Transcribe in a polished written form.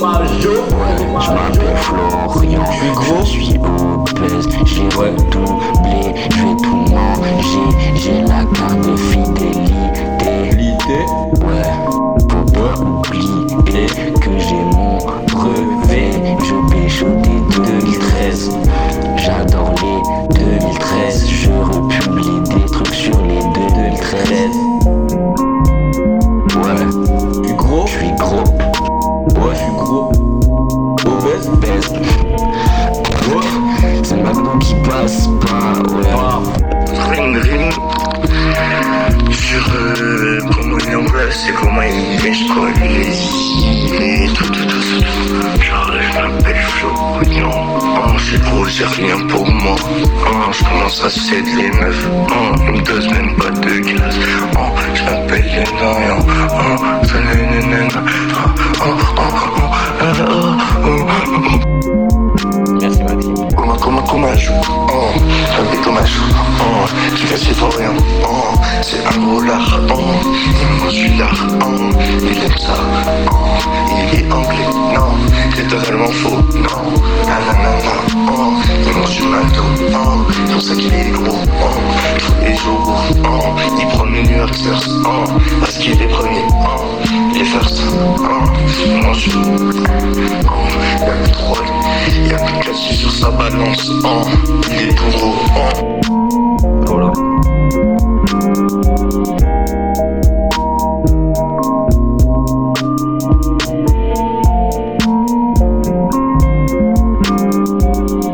Je m'appelle Florian, je suis obèse, j'ai redoublé, je vais tout manger, j'ai la carte de fidélité. Ouais, faut pas oublier que j'ai mon brevet, je pécho dès 2013. J'adore les 2013, je republie des trucs sur les 2013. Ouais, Tu gros? je suis gros. Ouais, je suis gros. Obèse? Best. C'est le McDo qui passe pas, ouais. Ring ring. Sur comment il est en place et comment il met, je crois, il est tout. Genre, je m'appelle Florian. Oh, c'est gros, c'est rien pour moi. Oh, je commence à céder les meufs. Oh, ils me dosent même pas de glace. Oh, je m'appelle Lénorian. Oh, ça Merci Maxime. Comment je joue? Oh, avec Thomas. Oh, tu fais c'est pour rien. Oh, c'est un gros lard. Oh, moi je suis lard. Oh, il aime ça. Oh, il est anglais. Non, c'est totalement faux. Non, nanana. Oh, il mange du McDo. Oh, c'est pour ça qu'il est gros. Oh, tous les jours. Oh, il prend le New York First. Oh, parce qu'il est premier. Oh, il est first. Oh, il mange. Oh, il a plus de drogue. Il y a plus de calcium sur sa balance. Oh, il est tout gros. Oh. Voilà.